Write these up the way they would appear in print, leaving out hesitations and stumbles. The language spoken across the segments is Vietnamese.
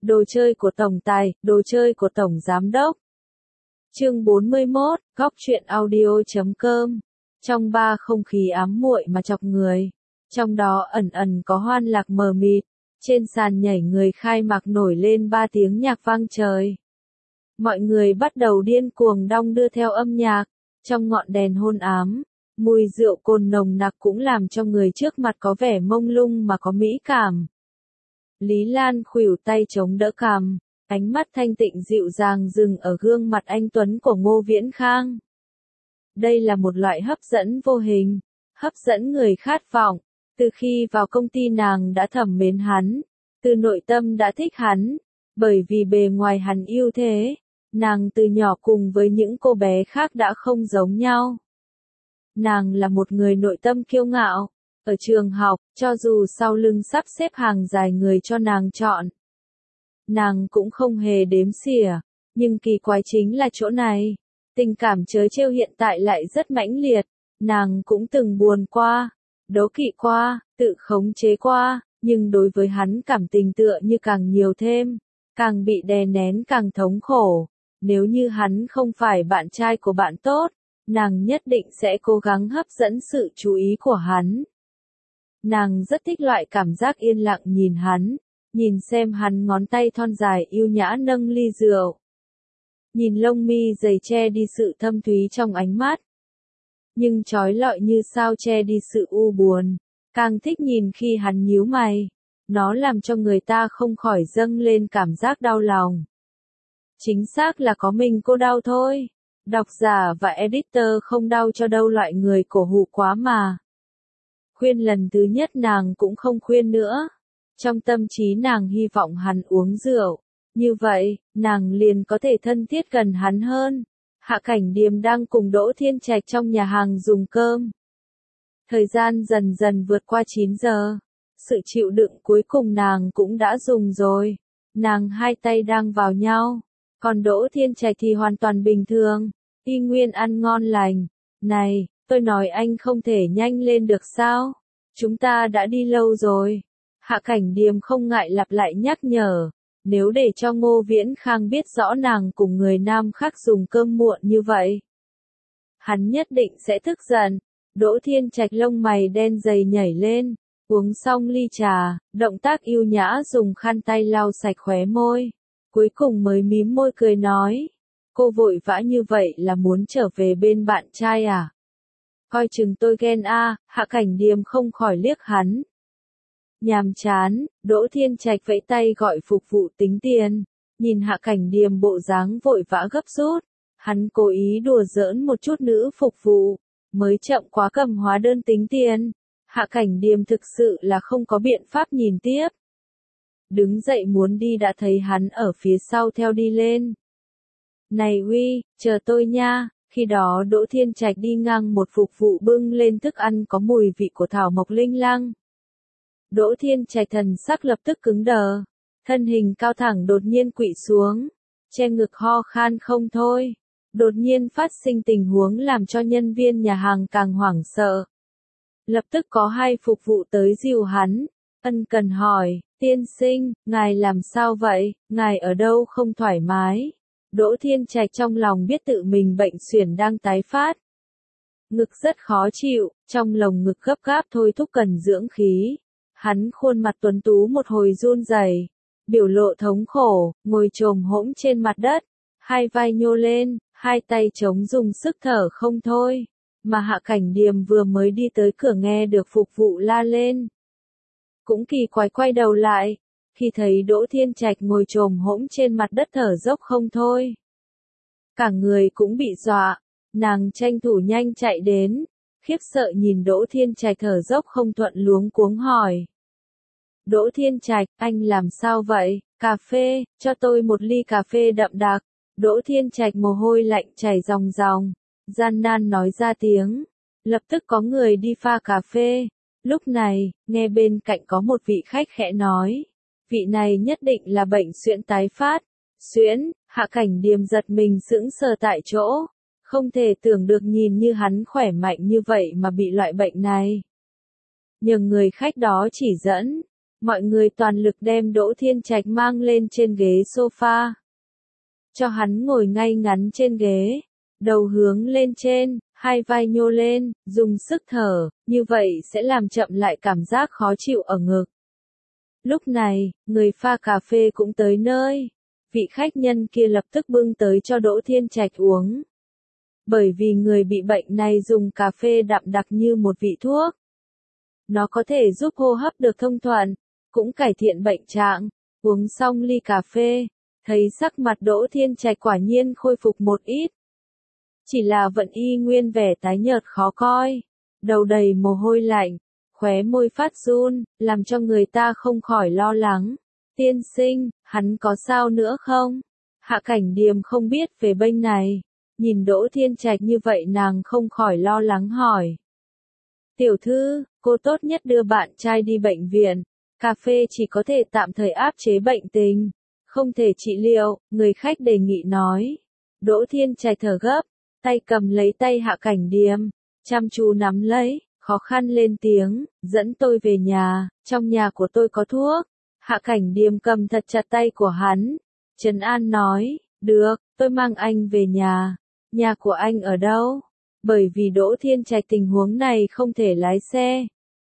Đồ chơi của tổng tài, đồ chơi của tổng giám đốc. Chương 41, góc truyện audio.com. Trong ba không khí ám muội mà chọc người, trong đó ẩn ẩn có hoan lạc mờ mịt, trên sàn nhảy người khai mạc nổi lên ba tiếng nhạc vang trời. Mọi người bắt đầu điên cuồng đong đưa theo âm nhạc, trong ngọn đèn hôn ám, mùi rượu cồn nồng nặc cũng làm cho người trước mặt có vẻ mông lung mà có mỹ cảm. Lý Lan khuỷu tay chống đỡ cằm, ánh mắt thanh tịnh dịu dàng dừng ở gương mặt anh tuấn của Ngô Viễn Khang. Đây là một loại hấp dẫn vô hình, hấp dẫn người khát vọng. Từ khi vào công ty nàng đã thầm mến hắn, từ nội tâm đã thích hắn, bởi vì bề ngoài hắn ưu thế, nàng từ nhỏ cùng với những cô bé khác đã không giống nhau. Nàng là một người nội tâm kiêu ngạo, ở trường học, cho dù sau lưng sắp xếp hàng dài người cho nàng chọn, nàng cũng không hề đếm xỉa, nhưng kỳ quái chính là chỗ này, tình cảm trớ trêu hiện tại lại rất mãnh liệt, nàng cũng từng buồn qua, đố kỵ qua, tự khống chế qua, nhưng đối với hắn cảm tình tựa như càng nhiều thêm, càng bị đè nén càng thống khổ. Nếu như hắn không phải bạn trai của bạn tốt, nàng nhất định sẽ cố gắng hấp dẫn sự chú ý của hắn. Nàng rất thích loại cảm giác yên lặng nhìn hắn, nhìn xem hắn ngón tay thon dài yêu nhã nâng ly rượu. Nhìn lông mi dày che đi sự thâm thúy trong ánh mắt, nhưng trói lọi như sao che đi sự u buồn. Càng thích nhìn khi hắn nhíu mày, nó làm cho người ta không khỏi dâng lên cảm giác đau lòng. Chính xác là có mình cô đau thôi. Độc giả và editor không đau cho đâu loại người cổ hủ quá mà. Khuyên lần thứ nhất nàng cũng không khuyên nữa. Trong tâm trí nàng hy vọng hắn uống rượu. Như vậy, nàng liền có thể thân thiết gần hắn hơn. Hạ Cảnh Điềm đang cùng Đỗ Thiên Trạch trong nhà hàng dùng cơm. Thời gian dần dần vượt qua 9 giờ. Sự chịu đựng cuối cùng nàng cũng đã dùng rồi. Nàng hai tay đang vào nhau. Còn Đỗ Thiên Trạch thì hoàn toàn bình thường. Y nguyên ăn ngon lành. Này, tôi nói anh không thể nhanh lên được sao? Chúng ta đã đi lâu rồi. Hạ Cảnh Điềm không ngại lặp lại nhắc nhở. Nếu để cho Ngô Viễn Khang biết rõ nàng cùng người nam khác dùng cơm muộn như vậy, hắn nhất định sẽ tức giận. Đỗ Thiên Trạch lông mày đen dày nhảy lên, uống xong ly trà, động tác yêu nhã dùng khăn tay lau sạch khóe môi, cuối cùng mới mím môi cười nói, cô vội vã như vậy là muốn trở về bên bạn trai à? Coi chừng tôi ghen a. Hạ Cảnh Điềm không khỏi liếc hắn. Nhàm chán, Đỗ Thiên Trạch vẫy tay gọi phục vụ tính tiền, nhìn Hạ Cảnh Điềm bộ dáng vội vã gấp rút, hắn cố ý đùa giỡn một chút nữ phục vụ, mới chậm quá cầm hóa đơn tính tiền. Hạ Cảnh Điềm thực sự là không có biện pháp nhìn tiếp. Đứng dậy muốn đi đã thấy hắn ở phía sau theo đi lên. Này Huy, chờ tôi nha. Khi đó Đỗ Thiên Trạch đi ngang một phục vụ bưng lên thức ăn có mùi vị của thảo mộc linh lăng. Đỗ Thiên Trạch thần sắc lập tức cứng đờ, thân hình cao thẳng đột nhiên kụỵ xuống, che ngực ho khan không thôi. Đột nhiên phát sinh tình huống làm cho nhân viên nhà hàng càng hoảng sợ. Lập tức có hai phục vụ tới dìu hắn, ân cần hỏi, tiên sinh, ngài làm sao vậy, ngài ở đâu không thoải mái? Đỗ Thiên Trạch trong lòng biết tự mình bệnh suyễn đang tái phát. Ngực rất khó chịu, trong lồng ngực gấp gáp thôi thúc cần dưỡng khí. Hắn khuôn mặt tuấn tú một hồi run rẩy, biểu lộ thống khổ, ngồi chồm hỗn trên mặt đất, hai vai nhô lên, hai tay chống dùng sức thở không thôi. Mà Hạ Cảnh Điềm vừa mới đi tới cửa nghe được phục vụ la lên. Cũng kỳ quái quay đầu lại, khi thấy Đỗ Thiên Trạch ngồi chồm hỗn trên mặt đất thở dốc không thôi. Cả người cũng bị dọa, nàng tranh thủ nhanh chạy đến, khiếp sợ nhìn Đỗ Thiên Trạch thở dốc không thuận luống cuống hỏi. Đỗ Thiên Trạch, anh làm sao vậy? Cà phê, cho tôi một ly cà phê đậm đặc. Đỗ Thiên Trạch mồ hôi lạnh chảy ròng ròng, gian nan nói ra tiếng. Lập tức có người đi pha cà phê. Lúc này, nghe bên cạnh có một vị khách khẽ nói. Vị này nhất định là bệnh suyễn tái phát. Suyễn, Hạ Cảnh Điềm giật mình sững sờ tại chỗ. Không thể tưởng được nhìn như hắn khỏe mạnh như vậy mà bị loại bệnh này. Nhờ người khách đó chỉ dẫn. Mọi người toàn lực đem Đỗ Thiên Trạch mang lên trên ghế sofa. Cho hắn ngồi ngay ngắn trên ghế, đầu hướng lên trên, hai vai nhô lên, dùng sức thở, như vậy sẽ làm chậm lại cảm giác khó chịu ở ngực. Lúc này, người pha cà phê cũng tới nơi. Vị khách nhân kia lập tức bưng tới cho Đỗ Thiên Trạch uống. Bởi vì người bị bệnh này dùng cà phê đậm đặc như một vị thuốc. Nó có thể giúp hô hấp được thông thuận, cũng cải thiện bệnh trạng. Uống xong ly cà phê, thấy sắc mặt Đỗ Thiên Trạch quả nhiên khôi phục một ít. Chỉ là vẫn y nguyên vẻ tái nhợt khó coi, đầu đầy mồ hôi lạnh, khóe môi phát run, làm cho người ta không khỏi lo lắng. Tiên sinh, hắn có sao nữa không? Hạ Cảnh Điềm không biết về bên này, nhìn Đỗ Thiên Trạch như vậy nàng không khỏi lo lắng hỏi. Tiểu thư, cô tốt nhất đưa bạn trai đi bệnh viện, cà phê chỉ có thể tạm thời áp chế bệnh tình, không thể trị liệu, người khách đề nghị nói. Đỗ Thiên Trạch thở gấp, tay cầm lấy tay Hạ Cảnh Điềm, chăm chú nắm lấy, khó khăn lên tiếng, dẫn tôi về nhà, trong nhà của tôi có thuốc. Hạ Cảnh Điềm cầm thật chặt tay của hắn, trấn an nói, được, tôi mang anh về nhà của anh ở đâu? Bởi vì Đỗ Thiên Trạch tình huống này không thể lái xe.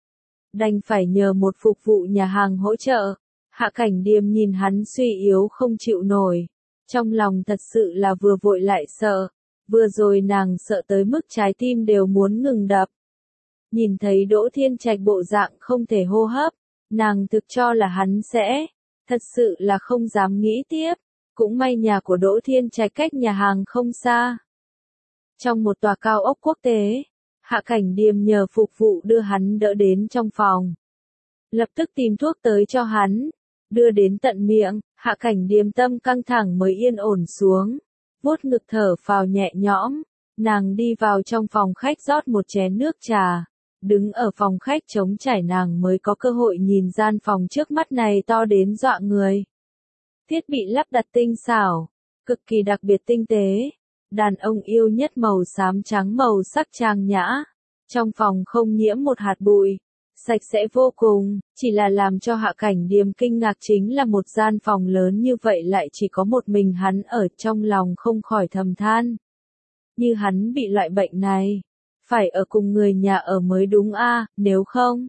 Đành phải nhờ một phục vụ nhà hàng hỗ trợ. Hạ Cảnh Điềm nhìn hắn suy yếu không chịu nổi. Trong lòng thật sự là vừa vội lại sợ. Vừa rồi nàng sợ tới mức trái tim đều muốn ngừng đập. Nhìn thấy Đỗ Thiên Trạch bộ dạng không thể hô hấp, nàng thực cho là hắn sẽ, thật sự là không dám nghĩ tiếp. Cũng may nhà của Đỗ Thiên Trạch cách nhà hàng không xa. Trong một tòa cao ốc quốc tế, Hạ Cảnh Điềm nhờ phục vụ đưa hắn đỡ đến trong phòng. Lập tức tìm thuốc tới cho hắn, đưa đến tận miệng, Hạ Cảnh Điềm tâm căng thẳng mới yên ổn xuống, vuốt ngực thở phào nhẹ nhõm, nàng đi vào trong phòng khách rót một chén nước trà, đứng ở phòng khách trống trải nàng mới có cơ hội nhìn gian phòng trước mắt này to đến dọa người. Thiết bị lắp đặt tinh xảo, cực kỳ đặc biệt tinh tế. Đàn ông yêu nhất màu xám trắng màu sắc trang nhã. Trong phòng không nhiễm một hạt bụi, sạch sẽ vô cùng, chỉ là làm cho Hạ Cảnh Điềm kinh ngạc chính là một gian phòng lớn như vậy lại chỉ có một mình hắn ở, trong lòng không khỏi thầm than. Như hắn bị loại bệnh này, phải ở cùng người nhà ở mới đúng a, nếu không.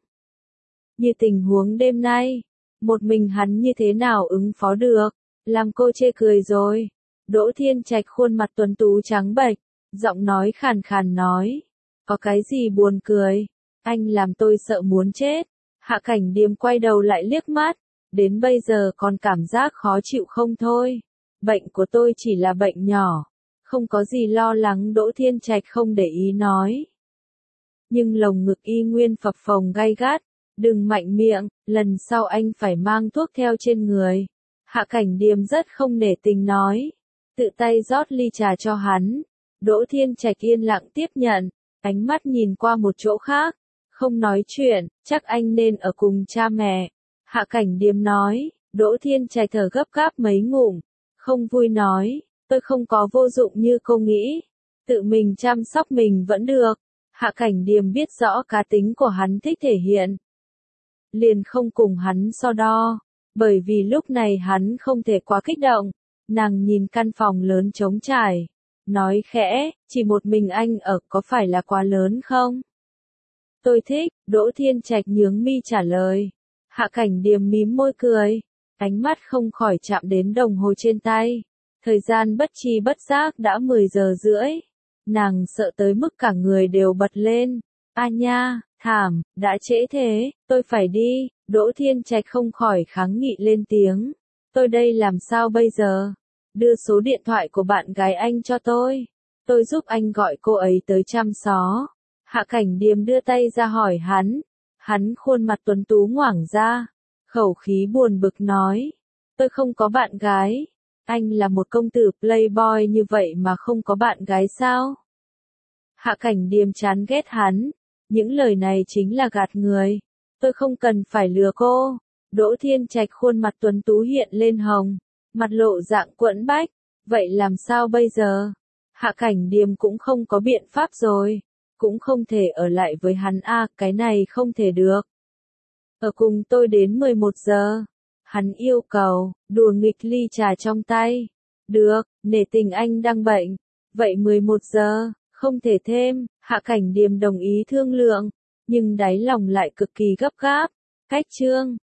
Như tình huống đêm nay, một mình hắn như thế nào ứng phó được, làm cô chê cười rồi. Đỗ Thiên Trạch khuôn mặt tuấn tú trắng bệch, giọng nói khàn khàn nói, có cái gì buồn cười, anh làm tôi sợ muốn chết. Hạ Cảnh Điềm quay đầu lại liếc mắt, đến bây giờ còn cảm giác khó chịu không thôi. Bệnh của tôi chỉ là bệnh nhỏ, không có gì lo lắng. Đỗ Thiên Trạch không để ý nói. Nhưng lồng ngực y nguyên phập phồng gay gắt, đừng mạnh miệng, lần sau anh phải mang thuốc theo trên người. Hạ Cảnh Điềm rất không nể tình nói. Tự tay rót ly trà cho hắn. Đỗ Thiên Trạch yên lặng tiếp nhận, ánh mắt nhìn qua một chỗ khác, không nói chuyện, chắc anh nên ở cùng cha mẹ. Hạ Cảnh Điềm nói. Đỗ Thiên Trạch thở gấp gáp mấy ngụm, không vui nói, tôi không có vô dụng như cô nghĩ, tự mình chăm sóc mình vẫn được. Hạ Cảnh Điềm biết rõ cá tính của hắn thích thể hiện, liền không cùng hắn so đo, bởi vì lúc này hắn không thể quá kích động. Nàng nhìn căn phòng lớn trống trải, nói khẽ, chỉ một mình anh ở có phải là quá lớn không? Tôi thích, Đỗ Thiên Trạch nhướng mi trả lời. Hạ Cảnh Điềm mím môi cười, ánh mắt không khỏi chạm đến đồng hồ trên tay. Thời gian bất tri bất giác đã 10 giờ rưỡi. Nàng sợ tới mức cả người đều bật lên. A nha, thảm, đã trễ thế, tôi phải đi. Đỗ Thiên Trạch không khỏi kháng nghị lên tiếng. Tôi đây làm sao bây giờ? Đưa số điện thoại của bạn gái anh cho tôi giúp anh gọi cô ấy tới chăm xó. Hạ Cảnh Điềm đưa tay ra hỏi hắn khuôn mặt tuấn tú ngoảng ra, khẩu khí buồn bực nói, tôi không có bạn gái, anh là một công tử playboy như vậy mà không có bạn gái sao? Hạ Cảnh Điềm chán ghét hắn, những lời này chính là gạt người, tôi không cần phải lừa cô. Đỗ Thiên Trạch khuôn mặt tuấn tú hiện lên hồng, mặt lộ dạng quẫn bách, vậy làm sao bây giờ? Hạ Cảnh Điềm cũng không có biện pháp rồi, cũng không thể ở lại với hắn a, cái này không thể được. Ở cùng tôi đến 11 giờ. Hắn yêu cầu, đùa nghịch ly trà trong tay. Được, nể tình anh đang bệnh. Vậy 11 giờ, không thể thêm. Hạ Cảnh Điềm đồng ý thương lượng, nhưng đáy lòng lại cực kỳ gấp gáp. Cách chương